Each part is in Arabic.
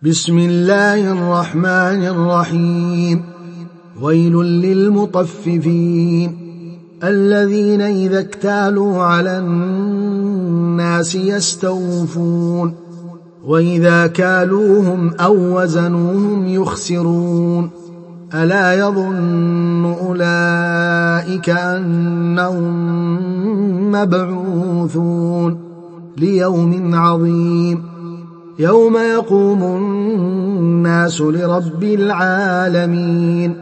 بسم الله الرحمن الرحيم. ويل للمطففين الذين إذا اكتالوا على الناس يستوفون وإذا كالوهم أو وزنوهم يخسرون ألا يظن أولئك أنهم مبعوثون ليوم عظيم يوم يقوم الناس لرب العالمين.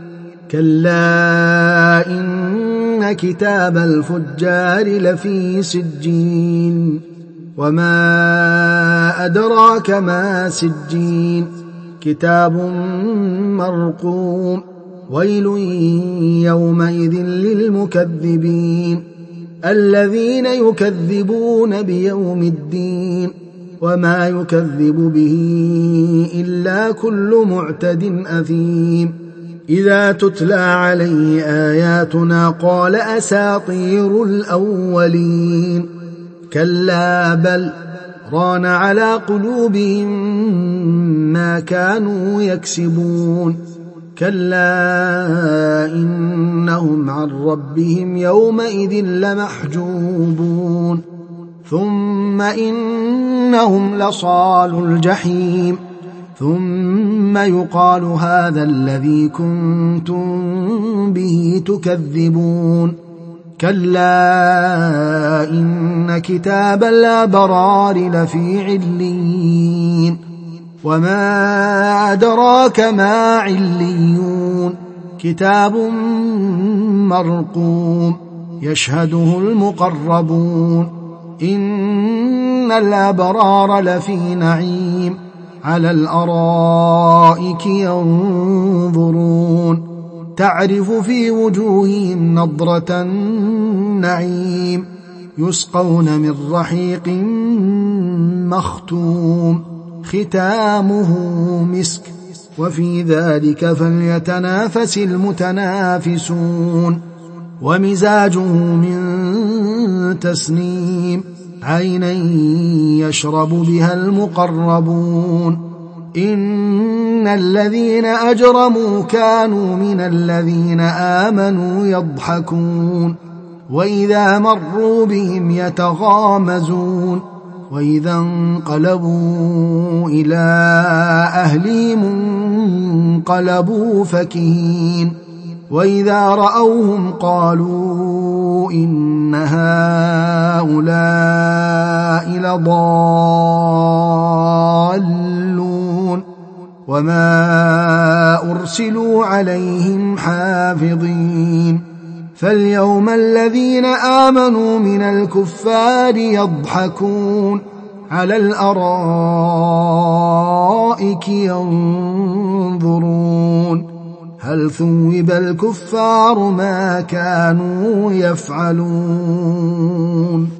كلا إن كتاب الفجار لفي سجين وما أدراك ما سجين كتاب مرقوم. ويل يومئذ للمكذبين الذين يكذبون بيوم الدين وما يكذب به إلا كل معتد أثيم. إذا تتلى عليه آياتنا قال أساطير الأولين. كلا بل ران على قلوبهم ما كانوا يكسبون. كلا إنهم عن ربهم يومئذ لمحجوبون ثم إنهم لصالو الجحيم ثم يقال هذا الذي كنتم به تكذبون. كلا إن كتاب الأبرار لفي عليين وما أدراك ما عليون كتاب مرقوم يشهده المقربون. إن الأبرار لفي نعيم على الأرائك ينظرون تعرف في وجوههم نضرة النعيم يسقون من رحيق مختوم ختامه مسك وفي ذلك فليتنافس المتنافسون. ومزاجه من تسنيم عينا يشرب بها المقربون. إن الذين أجرموا كانوا من الذين آمنوا يضحكون وإذا مروا بهم يتغامزون وإذا انقلبوا إلى أهلهم انقلبوا فكهين وإذا رأوهم قالوا إن هؤلاء لضالون وما أرسلوا عليهم حافظين. فاليوم الذين آمنوا من الكفار يضحكون على الأرائك ينظرون هل ثوب الكفار ما كانوا يفعلون.